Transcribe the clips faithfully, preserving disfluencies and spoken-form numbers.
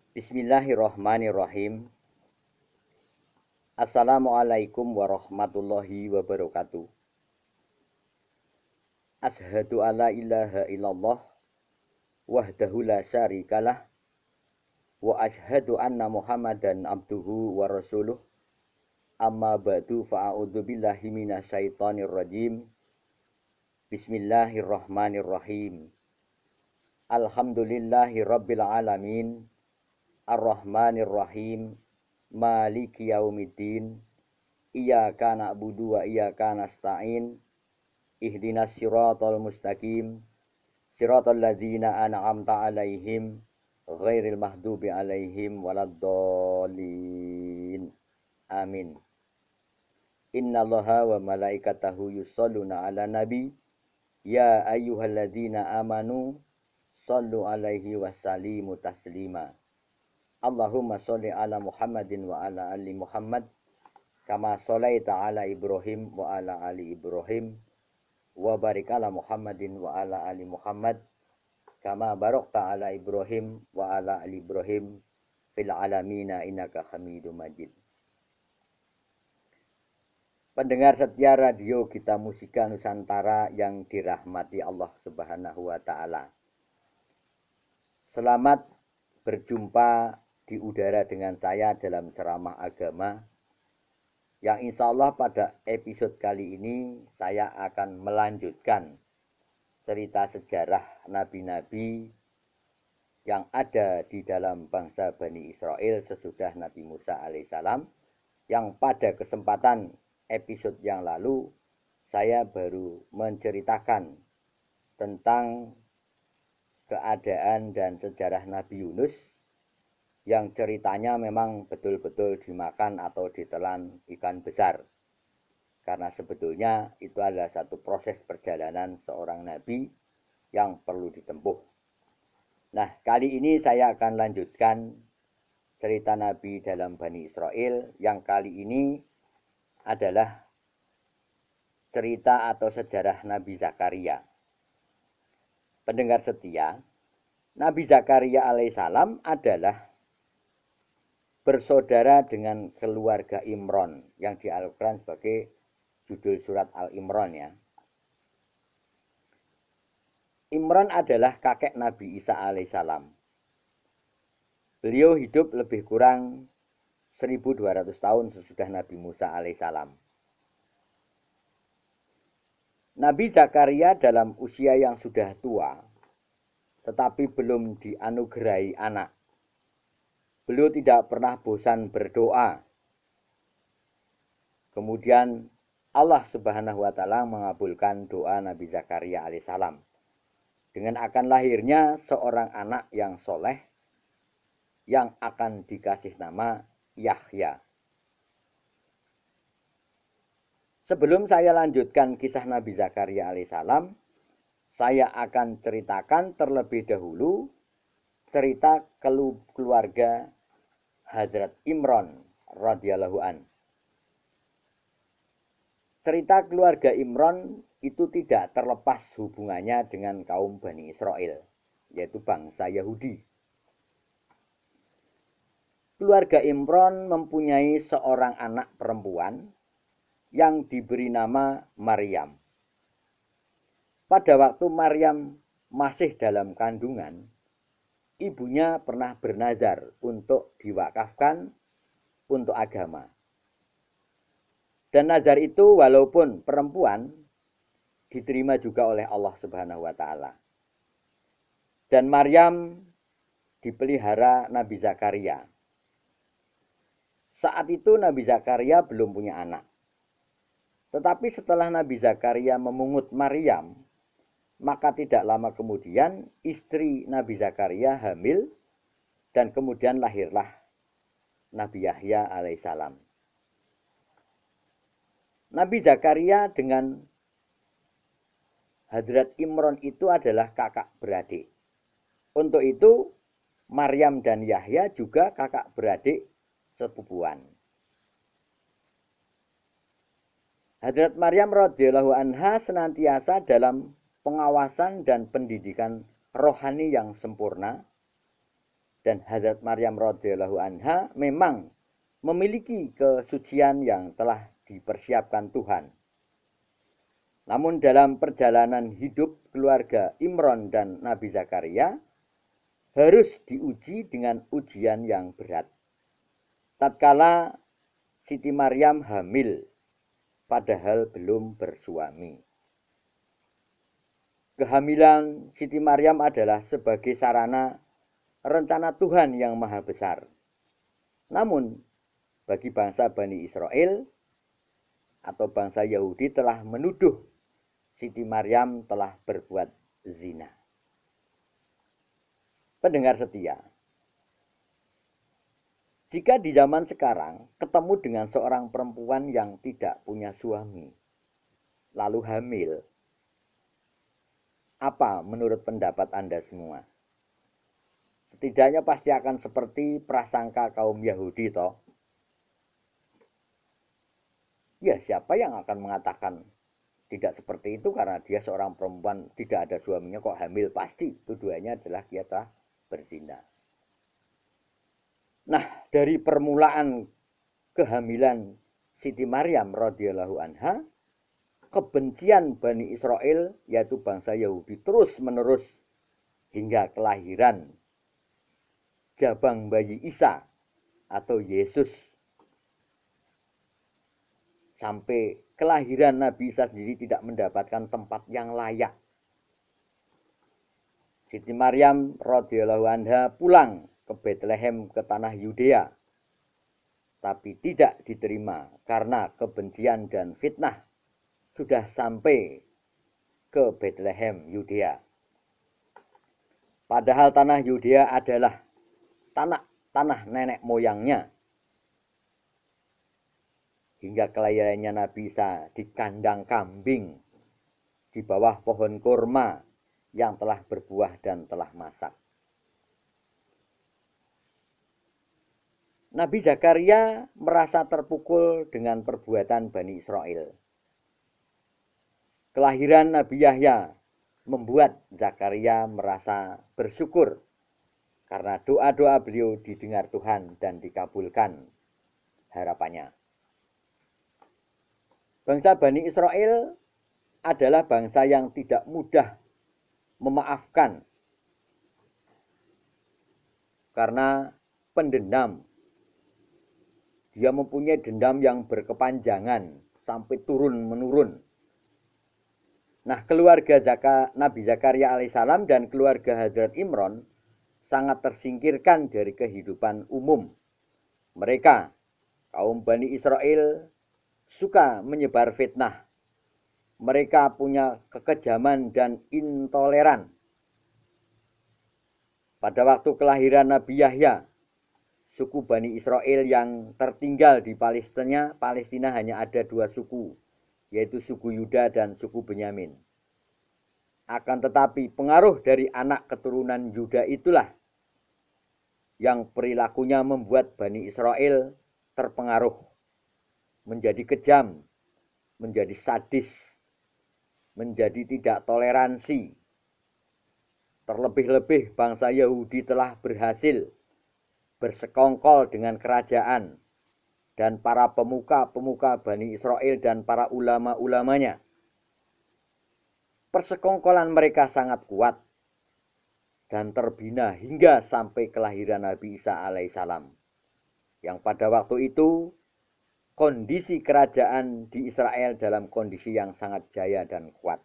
Bismillahirrahmanirrahim. Assalamualaikum warahmatullahi wabarakatuh. Ashhadu alla ilaha illallah wahdahu la syarikalah wa ashhadu anna Muhammadan abduhu wa rasuluh. Amma ba'du fa'a'udzu billahi minasyaitonir rajim. Bismillahirrahmanirrahim. Alhamdulillahi rabbil alamin. Ar-Rahmanir-Rahim. Maliki yaumiddin. Iyyaka na'budu wa iyyaka nasta'in. Ihdinas siratal mustaqim. Siratal ladzina an'amta 'alaihim ghairil maghdubi 'alaihim waladdallin. Amin. Innallaha wa malaikatahu yusholluna 'alan nabi. Ya ayyuhalladzina amanu shallu 'alaihi wasallimu taslima. Allahumma sholli ala Muhammadin wa ala ali Muhammad kama sholaita ala Ibrahim wa ala ali Ibrahim wa barik ala Muhammadin wa ala ali Muhammad kama barakta ala Ibrahim wa ala ali Ibrahim fil alamina innaka Hamidum Majid. Pendengar setia radio Gita Musika Nusantara yang dirahmati Allah Subhanahu wa taala. Selamat berjumpa di udara dengan saya dalam ceramah agama yang insya Allah pada episode kali ini saya akan melanjutkan cerita sejarah nabi-nabi yang ada di dalam bangsa Bani Israel sesudah Nabi Musa alaihissalam, yang pada kesempatan episode yang lalu saya baru menceritakan tentang keadaan dan sejarah Nabi Yunus yang ceritanya memang betul-betul dimakan atau ditelan ikan besar. Karena sebetulnya itu adalah satu proses perjalanan seorang nabi yang perlu ditempuh. Nah, kali ini saya akan lanjutkan cerita nabi dalam Bani Israel yang kali ini adalah cerita atau sejarah Nabi Zakaria. Pendengar setia, Nabi Zakaria alaihissalam adalah bersaudara dengan keluarga Imron yang di Al-Quran sebagai judul surat Al-Imron ya. Imron adalah kakek Nabi Isa alaihissalam. Beliau hidup lebih kurang seribu dua ratus tahun sesudah Nabi Musa alaihissalam. Nabi Zakaria dalam usia yang sudah tua, tetapi belum dianugerahi anak. Beliau tidak pernah bosan berdoa. Kemudian Allah Subhanahu wa taala mengabulkan doa Nabi Zakaria alaihissalam dengan akan lahirnya seorang anak yang soleh yang akan dikasih nama Yahya. Sebelum saya lanjutkan kisah Nabi Zakaria alaihissalam, saya akan ceritakan terlebih dahulu cerita keluarga Hadrat Imron radhiyallahu an. Cerita keluarga Imron itu tidak terlepas hubungannya dengan kaum Bani Israel, yaitu bangsa Yahudi. Keluarga Imron mempunyai seorang anak perempuan yang diberi nama Maryam. Pada waktu Maryam masih dalam kandungan, ibunya pernah bernazar untuk diwakafkan untuk agama. Dan nazar itu walaupun perempuan diterima juga oleh Allah Subhanahu wa taala. Dan Maryam dipelihara Nabi Zakaria. Saat itu Nabi Zakaria belum punya anak. Tetapi setelah Nabi Zakaria memungut Maryam, maka tidak lama kemudian istri Nabi Zakaria hamil dan kemudian lahirlah Nabi Yahya alaihissalam. Nabi Zakaria dengan Hadrat Imron itu adalah kakak beradik. Untuk itu Maryam dan Yahya juga kakak beradik sepupuan. Hadrat Maryam radhiyallahu anha senantiasa dalam pengawasan dan pendidikan rohani yang sempurna dan Hazrat Maryam radhiyallahu anha memang memiliki kesucian yang telah dipersiapkan Tuhan. Namun dalam perjalanan hidup keluarga Imron dan Nabi Zakaria harus diuji dengan ujian yang berat. Tatkala Siti Maryam hamil, padahal belum bersuami. Kehamilan Siti Maryam adalah sebagai sarana rencana Tuhan yang maha besar. Namun, bagi bangsa Bani Israel atau bangsa Yahudi telah menuduh Siti Maryam telah berbuat zina. Pendengar setia, jika di zaman sekarang ketemu dengan seorang perempuan yang tidak punya suami, lalu hamil, apa menurut pendapat Anda semua? Setidaknya pasti akan seperti prasangka kaum Yahudi toh. Ya, siapa yang akan mengatakan tidak seperti itu karena dia seorang perempuan tidak ada suaminya kok hamil? Pasti tuduhannya adalah dia telah berzina. Nah, dari permulaan kehamilan Siti Maryam radhiyallahu anha, kebencian Bani Israel yaitu bangsa Yahudi terus menerus hingga kelahiran jabang bayi Isa atau Yesus, sampai kelahiran Nabi Isa sendiri tidak mendapatkan tempat yang layak. Siti Maryam radhiyallahu anha pulang ke Bethlehem ke tanah Yudea, tapi tidak diterima karena kebencian dan fitnah sudah sampai ke Bethlehem, Yudea. Padahal tanah Yudea adalah tanah tanah nenek moyangnya. Hingga kelahirannya Nabi Isa di kandang kambing, di bawah pohon kurma yang telah berbuah dan telah masak. Nabi Zakaria merasa terpukul dengan perbuatan Bani Israel. Kelahiran Nabi Yahya membuat Zakaria merasa bersyukur karena doa-doa beliau didengar Tuhan dan dikabulkan harapannya. Bangsa Bani Israel adalah bangsa yang tidak mudah memaafkan karena pendendam. Dia mempunyai dendam yang berkepanjangan sampai turun-menurun. Nah, keluarga Zaka, Nabi Zakaria alaihissalam dan keluarga Hazrat Imron sangat tersingkirkan dari kehidupan umum. Mereka, kaum Bani Israel, suka menyebar fitnah. Mereka punya kekejaman dan intoleran. Pada waktu kelahiran Nabi Yahya, suku Bani Israel yang tertinggal di Palestina, Palestina hanya ada dua suku, yaitu suku Yuda dan suku Benyamin. Akan tetapi pengaruh dari anak keturunan Yuda itulah yang perilakunya membuat Bani Israel terpengaruh, menjadi kejam, menjadi sadis, menjadi tidak toleransi. Terlebih-lebih bangsa Yahudi telah berhasil bersekongkol dengan kerajaan dan para pemuka-pemuka Bani Israel dan para ulama-ulamanya. Persekongkolan mereka sangat kuat dan terbina hingga sampai kelahiran Nabi Isa alaihissalam, yang pada waktu itu kondisi kerajaan di Israel dalam kondisi yang sangat jaya dan kuat.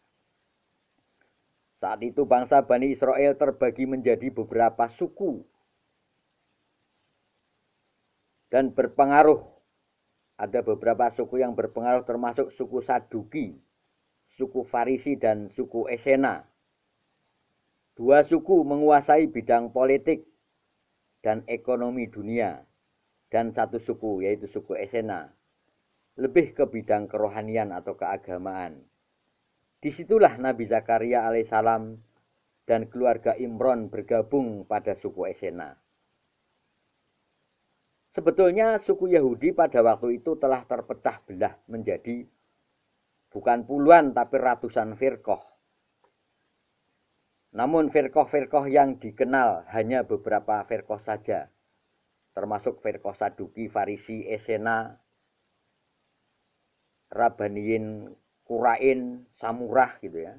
Saat itu bangsa Bani Israel terbagi menjadi beberapa suku dan berpengaruh. Ada beberapa suku yang berpengaruh termasuk suku Saduki, suku Farisi dan suku Esena. Dua suku menguasai bidang politik dan ekonomi dunia. Dan satu suku yaitu suku Esena lebih ke bidang kerohanian atau keagamaan. Disitulah Nabi Zakaria alaihissalam dan keluarga Imron bergabung pada suku Esena. Sebetulnya suku Yahudi pada waktu itu telah terpecah belah menjadi bukan puluhan tapi ratusan firqah. Namun firqah-firqah yang dikenal hanya beberapa firqah saja, termasuk firqah Saduki, Farisi, Esena, Rabaniyin, Qurain, Samurah gitu ya.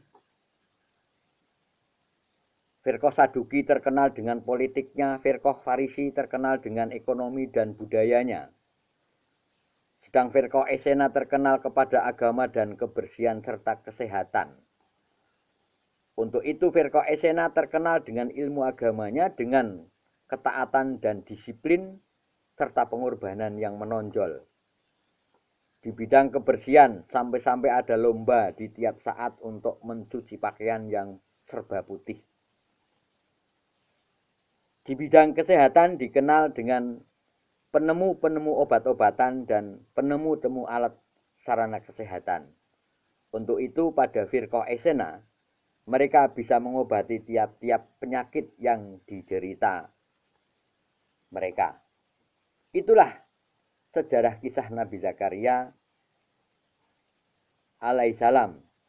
Firqah Saduki terkenal dengan politiknya, firqah Farisi terkenal dengan ekonomi dan budayanya. Sedang firqah Esena terkenal kepada agama dan kebersihan serta kesehatan. Untuk itu firqah Esena terkenal dengan ilmu agamanya, dengan ketaatan dan disiplin, serta pengorbanan yang menonjol. Di bidang kebersihan, sampai-sampai ada lomba di tiap saat untuk mencuci pakaian yang serba putih. Di bidang kesehatan dikenal dengan penemu-penemu obat-obatan dan penemu-temu alat sarana kesehatan. Untuk itu pada firqah Esena, mereka bisa mengobati tiap-tiap penyakit yang diderita mereka. Itulah sejarah kisah Nabi Zakaria alaihissalam,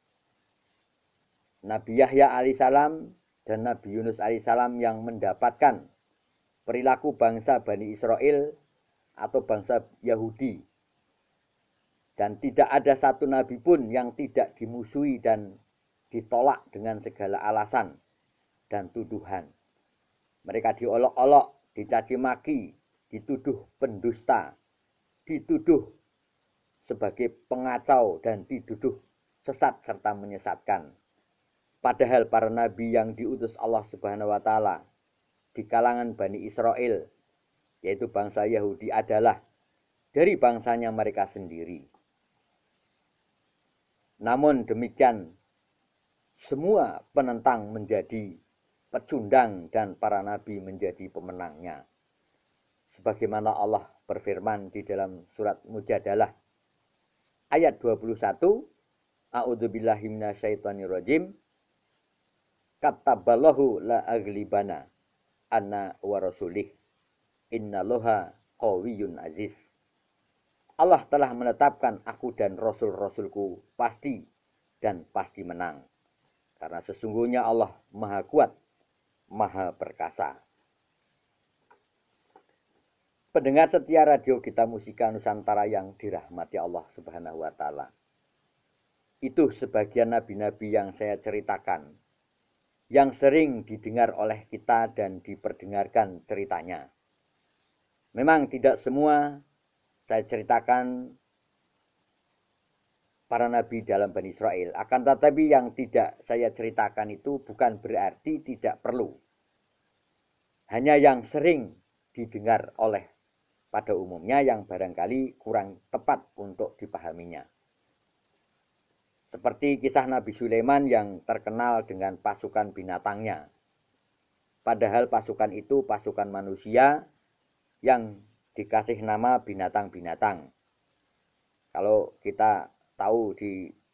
Nabi Yahya alaihissalam, dan Nabi Yunus alaihissalam yang mendapatkan perilaku bangsa Bani Israel atau bangsa Yahudi. Dan tidak ada satu nabi pun yang tidak dimusuhi dan ditolak dengan segala alasan dan tuduhan. Mereka diolok-olok, dicaci maki, dituduh pendusta, dituduh sebagai pengacau, dan dituduh sesat serta menyesatkan. Padahal para nabi yang diutus Allah Subhanahu wa taala di kalangan Bani Israel, yaitu bangsa Yahudi, adalah dari bangsanya mereka sendiri. Namun demikian, semua penentang menjadi pecundang dan para nabi menjadi pemenangnya. Sebagaimana Allah berfirman di dalam surat Mujadalah ayat dua puluh satu, A'udzubillahi minasyaitonirrajim. Kataballahu la aglibana anna wa rasulih innallaha qawiyyun aziz. Allah telah menetapkan aku dan rasul-rasulku pasti dan pasti menang. Karena sesungguhnya Allah maha kuat, maha perkasa. Pendengar setia radio Gita Musika Nusantara yang dirahmati Allah Subhanahu wa taala. Itu sebagian nabi-nabi yang saya ceritakan, yang sering didengar oleh kita dan diperdengarkan ceritanya. Memang tidak semua saya ceritakan para nabi dalam Bani Israel. Akan tetapi yang tidak saya ceritakan itu bukan berarti tidak perlu. Hanya yang sering didengar oleh pada umumnya yang barangkali kurang tepat untuk dipahaminya. Seperti kisah Nabi Sulaiman yang terkenal dengan pasukan binatangnya. Padahal pasukan itu pasukan manusia yang dikasih nama binatang-binatang. Kalau kita tahu di